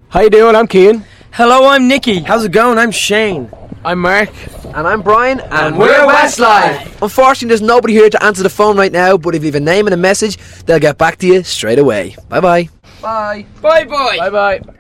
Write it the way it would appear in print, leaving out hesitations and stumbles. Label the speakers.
Speaker 1: How you doing? I'm Cian.
Speaker 2: Hello, I'm Nicky.
Speaker 3: How's it going? I'm Shane.
Speaker 1: I'm Mark.
Speaker 3: And I'm Brian. And
Speaker 2: we're Westlife.
Speaker 3: Unfortunately, there's nobody here to answer the phone right now, but if you leave a name and a message, they'll get back to you straight away. Bye-bye.
Speaker 2: Bye. Bye-bye.
Speaker 1: Bye-bye.